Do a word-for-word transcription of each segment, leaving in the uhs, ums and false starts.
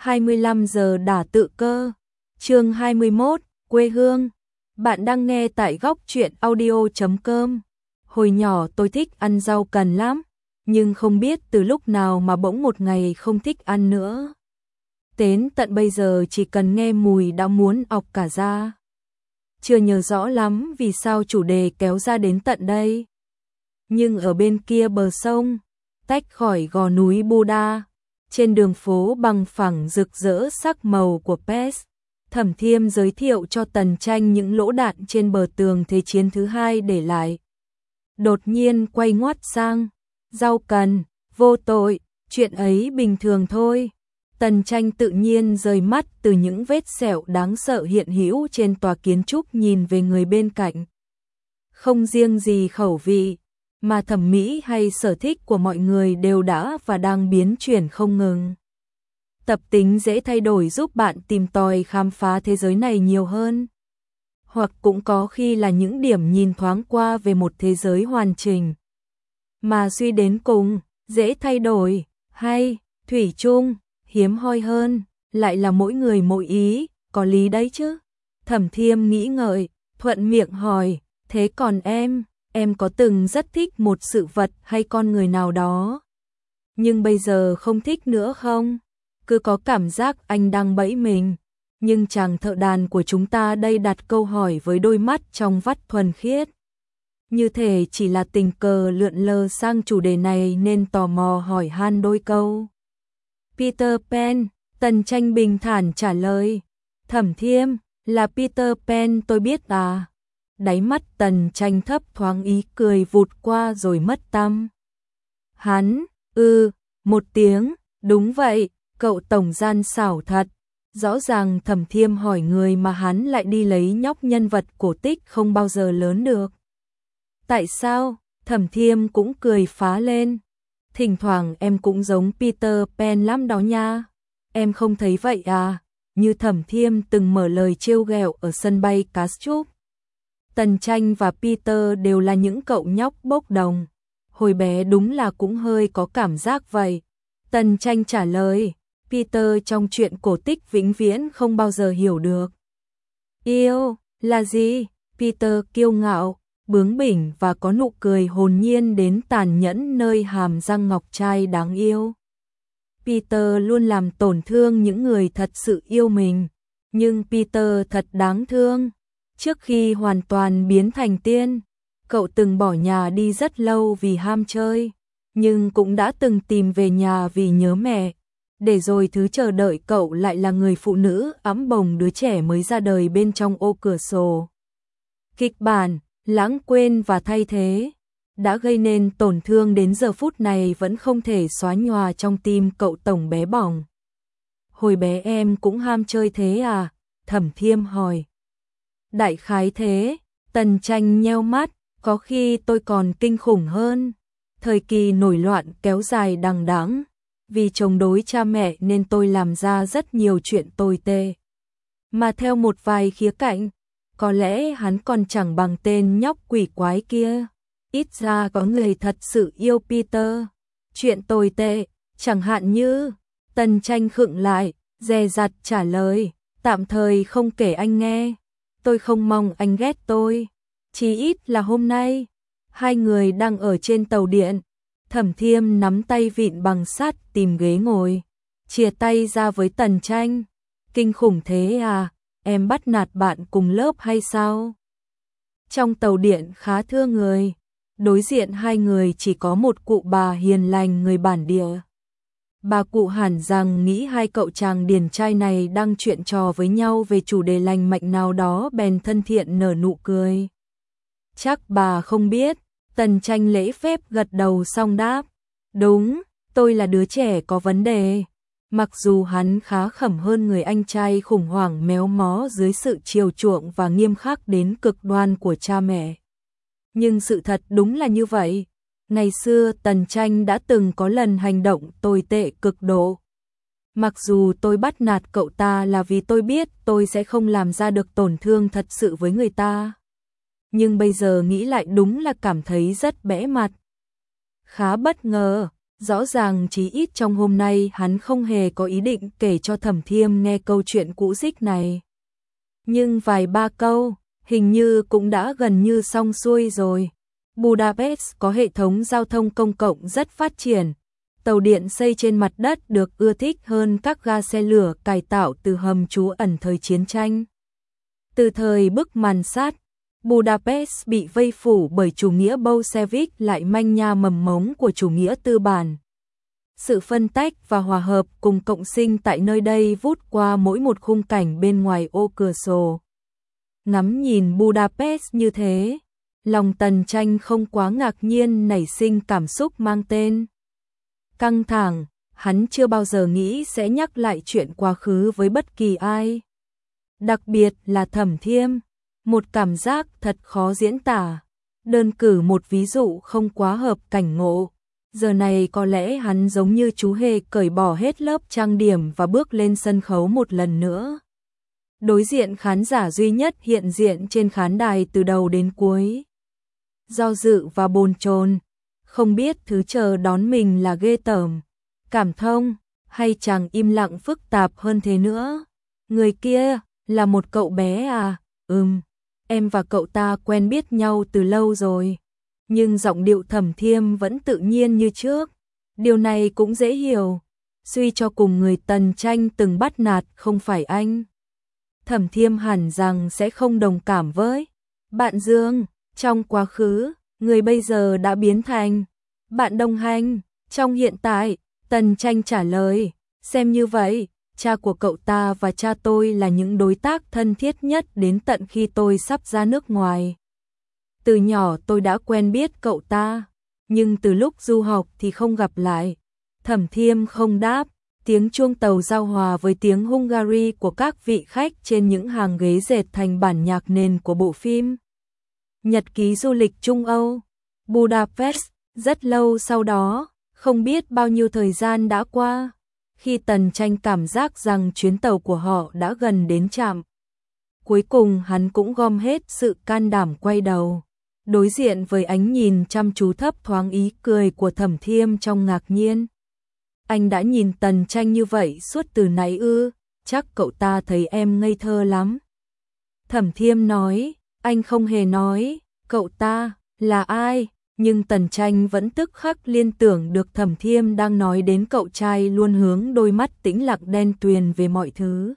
hai mươi lăm giờ đả tự cơ. Chương hai mươi mốt, quê hương. Bạn đang nghe tại góc truyện audio chấm com. Hồi nhỏ tôi thích ăn rau cần lắm, nhưng không biết từ lúc nào mà bỗng một ngày không thích ăn nữa. Đến tận bây giờ chỉ cần nghe mùi đã muốn ọc cả da. Chưa nhớ rõ lắm vì sao chủ đề kéo ra đến tận đây. Nhưng ở bên kia bờ sông, tách khỏi gò núi Buddha, trên đường phố bằng phẳng rực rỡ sắc màu của Pest, Thẩm Thiêm giới thiệu cho Tần Tranh những lỗ đạn trên bờ tường Thế chiến thứ hai để lại. Đột nhiên quay ngoắt sang, rau cần, vô tội, chuyện ấy bình thường thôi. Tần Tranh tự nhiên rời mắt từ những vết sẹo đáng sợ hiện hữu trên tòa kiến trúc nhìn về người bên cạnh. Không riêng gì khẩu vị, mà thẩm mỹ hay sở thích của mọi người đều đã và đang biến chuyển không ngừng. Tập tính dễ thay đổi giúp bạn tìm tòi khám phá thế giới này nhiều hơn. Hoặc cũng có khi là những điểm nhìn thoáng qua về một thế giới hoàn chỉnh. Mà suy đến cùng, dễ thay đổi, hay, thủy chung, hiếm hoi hơn, lại là mỗi người mỗi ý, có lý đấy chứ. Thẩm Thiêm nghĩ ngợi, thuận miệng hỏi, thế còn em, em có từng rất thích một sự vật hay con người nào đó, nhưng bây giờ không thích nữa không? Cứ có cảm giác anh đang bẫy mình. Nhưng chàng thợ đàn của chúng ta đây đặt câu hỏi với đôi mắt trong vắt thuần khiết. Như thể chỉ là tình cờ lượn lờ sang chủ đề này nên tò mò hỏi han đôi câu. Peter Pan, Tần Tranh bình thản trả lời. Thẩm Thiêm, là Peter Pan tôi biết à. Đáy mắt Tần Tranh thấp thoáng ý cười vụt qua rồi mất tăm. Hắn, ư, ừ, một tiếng, đúng vậy, cậu tổng gian xảo thật. Rõ ràng Thẩm Thiêm hỏi người mà hắn lại đi lấy nhóc nhân vật cổ tích không bao giờ lớn được. Tại sao? Thẩm Thiêm cũng cười phá lên. Thỉnh thoảng em cũng giống Peter Pan lắm đó nha. Em không thấy vậy à? Như Thẩm Thiêm từng mở lời trêu ghẹo ở sân bay Kastrup. Tần Tranh và Peter đều là những cậu nhóc bốc đồng. Hồi bé đúng là cũng hơi có cảm giác vậy. Tần Tranh trả lời, Peter trong chuyện cổ tích vĩnh viễn không bao giờ hiểu được. Yêu, là gì? Peter kiêu ngạo, bướng bỉnh và có nụ cười hồn nhiên đến tàn nhẫn nơi hàm răng ngọc trai đáng yêu. Peter luôn làm tổn thương những người thật sự yêu mình, nhưng Peter thật đáng thương. Trước khi hoàn toàn biến thành tiên, cậu từng bỏ nhà đi rất lâu vì ham chơi, nhưng cũng đã từng tìm về nhà vì nhớ mẹ. Để rồi thứ chờ đợi cậu lại là người phụ nữ ẵm bồng đứa trẻ mới ra đời bên trong ô cửa sổ. Kịch bản, lãng quên và thay thế, đã gây nên tổn thương đến giờ phút này vẫn không thể xóa nhòa trong tim cậu tổng bé bỏng. Hồi bé em cũng ham chơi thế à? Thẩm Thiêm hỏi. Đại khái thế, Tần Tranh nheo mắt, có khi tôi còn kinh khủng hơn. Thời kỳ nổi loạn kéo dài đằng đẵng. Vì chống đối cha mẹ nên tôi làm ra rất nhiều chuyện tồi tệ. Mà theo một vài khía cạnh, có lẽ hắn còn chẳng bằng tên nhóc quỷ quái kia. Ít ra có người thật sự yêu Peter. Chuyện tồi tệ, chẳng hạn như, Tần Tranh khựng lại, dè dặt trả lời, tạm thời không kể anh nghe. Tôi không mong anh ghét tôi. Chỉ ít là hôm nay, hai người đang ở trên tàu điện. Thẩm Thiêm nắm tay vịn bằng sắt tìm ghế ngồi, chìa tay ra với Tần Tranh. Kinh khủng thế à, em bắt nạt bạn cùng lớp hay sao? Trong tàu điện khá thưa người, đối diện hai người chỉ có một cụ bà hiền lành người bản địa. Bà cụ hẳn rằng nghĩ hai cậu chàng điển trai này đang chuyện trò với nhau về chủ đề lành mạnh nào đó bèn thân thiện nở nụ cười. Chắc bà không biết. Tần Tranh lễ phép gật đầu xong đáp. Đúng, tôi là đứa trẻ có vấn đề. Mặc dù hắn khá khẩm hơn người anh trai khủng hoảng méo mó dưới sự chiều chuộng và nghiêm khắc đến cực đoan của cha mẹ. Nhưng sự thật đúng là như vậy. Ngày xưa Tần Tranh đã từng có lần hành động tồi tệ cực độ. Mặc dù tôi bắt nạt cậu ta là vì tôi biết tôi sẽ không làm ra được tổn thương thật sự với người ta. Nhưng bây giờ nghĩ lại đúng là cảm thấy rất bẽ mặt. Khá bất ngờ, Rõ ràng chí ít trong hôm nay hắn không hề có ý định kể cho Thẩm Thiêm nghe câu chuyện cũ dích này. Nhưng vài ba câu, hình như cũng đã gần như xong xuôi rồi. Budapest có hệ thống giao thông công cộng rất phát triển. Tàu điện xây trên mặt đất được ưa thích hơn các ga xe lửa cải tạo từ hầm trú ẩn thời chiến tranh. Từ thời bức màn sắt, Budapest bị vây phủ bởi chủ nghĩa Bolshevik lại manh nha mầm mống của chủ nghĩa tư bản. Sự phân tách và hòa hợp cùng cộng sinh tại nơi đây vút qua mỗi một khung cảnh bên ngoài ô cửa sổ. Ngắm nhìn Budapest như thế, lòng Tần Tranh không quá ngạc nhiên nảy sinh cảm xúc mang tên căng thẳng. Hắn chưa bao giờ nghĩ sẽ nhắc lại chuyện quá khứ với bất kỳ ai. Đặc biệt là Thẩm Thiêm, một cảm giác thật khó diễn tả. Đơn cử một ví dụ không quá hợp cảnh ngộ. Giờ này có lẽ hắn giống như chú hề cởi bỏ hết lớp trang điểm và bước lên sân khấu một lần nữa. Đối diện khán giả duy nhất hiện diện trên khán đài từ đầu đến cuối. Do dự và bồn chồn, không biết thứ chờ đón mình là ghê tởm, cảm thông, hay chàng im lặng phức tạp hơn thế nữa. Người kia, là một cậu bé à? Ừm, em và cậu ta quen biết nhau từ lâu rồi. Nhưng giọng điệu Thẩm Thiêm vẫn tự nhiên như trước. Điều này cũng dễ hiểu. Suy cho cùng người Tần Tranh từng bắt nạt không phải anh. Thẩm Thiêm hẳn rằng sẽ không đồng cảm với bạn Dương. Trong quá khứ, người bây giờ đã biến thành bạn đồng hành. Trong hiện tại, Tần Tranh trả lời, xem như vậy, cha của cậu ta và cha tôi là những đối tác thân thiết nhất đến tận khi tôi sắp ra nước ngoài. Từ nhỏ tôi đã quen biết cậu ta, nhưng từ lúc du học thì không gặp lại. Thẩm Thiêm không đáp, tiếng chuông tàu giao hòa với tiếng Hungary của các vị khách trên những hàng ghế dệt thành bản nhạc nền của bộ phim Nhật ký du lịch Trung Âu, Budapest. Rất lâu sau đó, không biết bao nhiêu thời gian đã qua, khi Tần Tranh cảm giác rằng chuyến tàu của họ đã gần đến trạm. Cuối cùng hắn cũng gom hết sự can đảm quay đầu, đối diện với ánh nhìn chăm chú thấp thoáng ý cười của Thẩm Thiêm trong ngạc nhiên. Anh đã nhìn Tần Tranh như vậy suốt từ nãy ư? Chắc cậu ta thấy em ngây thơ lắm. Thẩm Thiêm nói, anh không hề nói, cậu ta là ai? Nhưng Tần Tranh vẫn tức khắc liên tưởng được Thẩm Thiêm đang nói đến cậu trai luôn hướng đôi mắt tĩnh lặng đen tuyền về mọi thứ.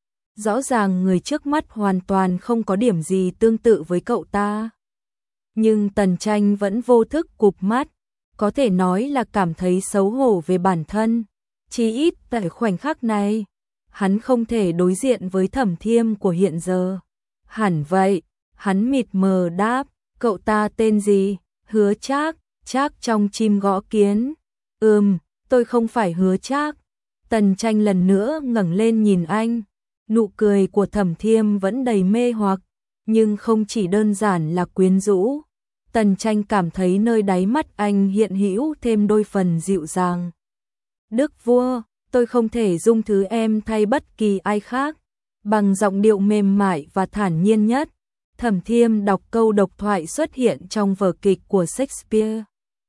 Rõ ràng người trước mắt hoàn toàn không có điểm gì tương tự với cậu ta. Nhưng Tần Tranh vẫn vô thức cụp mắt, có thể nói là cảm thấy xấu hổ về bản thân. Chỉ ít tại khoảnh khắc này, hắn không thể đối diện với Thẩm Thiêm của hiện giờ. Hẳn vậy, hắn mịt mờ đáp, cậu ta tên gì? Hứa Trác. Trác trong chim gõ kiến. Ừm, tôi không phải Hứa Trác. Tần Tranh lần nữa ngẩng lên nhìn anh. Nụ cười của Thẩm Thiêm vẫn đầy mê hoặc, nhưng không chỉ đơn giản là quyến rũ. Tần Tranh cảm thấy nơi đáy mắt anh hiện hữu thêm đôi phần dịu dàng. Đức vua, tôi không thể dung thứ em thay bất kỳ ai khác. Bằng giọng điệu mềm mại và thản nhiên nhất, Thẩm Thiêm đọc câu độc thoại xuất hiện trong vở kịch của Shakespeare.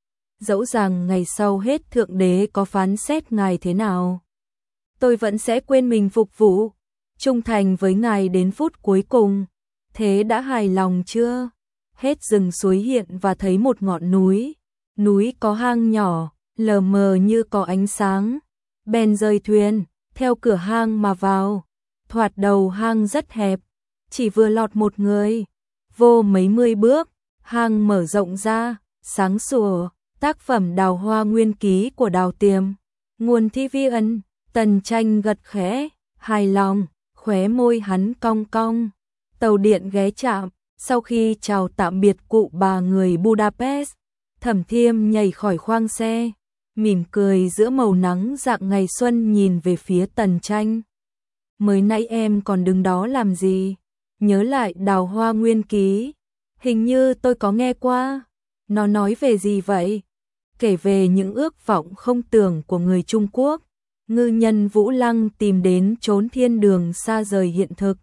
Dẫu rằng ngày sau hết thượng đế có phán xét ngài thế nào, tôi vẫn sẽ quên mình phục vụ, trung thành với ngài đến phút cuối cùng. Thế đã hài lòng chưa? Hết rừng suối hiện và thấy một ngọn núi. Núi có hang nhỏ, lờ mờ như có ánh sáng. Bèn rời thuyền, theo cửa hang mà vào. Thoạt đầu hang rất hẹp, chỉ vừa lọt một người. Vô mấy mươi bước, hang mở rộng ra, sáng sủa. Tác phẩm Đào Hoa Nguyên Ký của Đào Tiềm. Nguồn thi vi ân. Tần Tranh gật khẽ, hài lòng, khóe môi hắn cong cong. Tàu điện ghé trạm, sau khi chào tạm biệt cụ bà người Budapest, Thẩm Thiêm nhảy khỏi khoang xe, mỉm cười giữa màu nắng rạng ngày xuân nhìn về phía Tần Tranh. Mới nãy em còn đứng đó làm gì? Nhớ lại Đào Hoa Nguyên Ký, hình như tôi có nghe qua. Nó nói về gì vậy? Kể về những ước vọng không tưởng của người Trung Quốc, ngư nhân Vũ Lăng tìm đến chốn thiên đường xa rời hiện thực.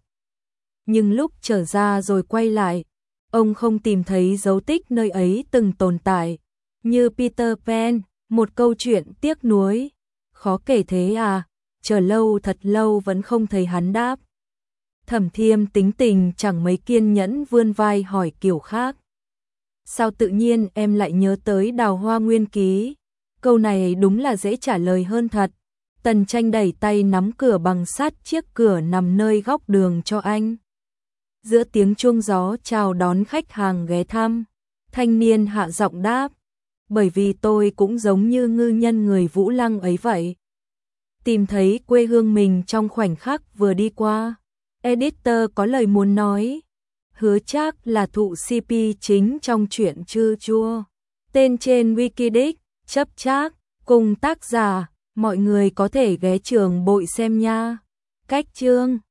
Nhưng lúc trở ra rồi quay lại, ông không tìm thấy dấu tích nơi ấy từng tồn tại. Như Peter Pan, Một câu chuyện tiếc nuối. Khó kể thế à? Chờ lâu thật lâu vẫn không thấy hắn đáp. Thẩm Thiêm tính tình chẳng mấy kiên nhẫn vươn vai hỏi kiểu khác. Sao tự nhiên em lại nhớ tới Đào Hoa Nguyên Ký? Câu này đúng là dễ trả lời hơn thật. Tần Tranh đẩy tay nắm cửa bằng sắt chiếc cửa nằm nơi góc đường cho anh. Giữa tiếng chuông gió chào đón khách hàng ghé thăm, thanh niên hạ giọng đáp. Bởi vì tôi cũng giống như ngư nhân người Vũ Lăng ấy vậy. Tìm thấy quê hương mình trong khoảnh khắc vừa đi qua. Editor có lời muốn nói. Hứa Trác là thụ xê pê chính trong truyện Chư Chua. Tên trên Wikidex, chấp Trác, cùng tác giả, mọi người có thể ghé trường bội xem nha. Cách chương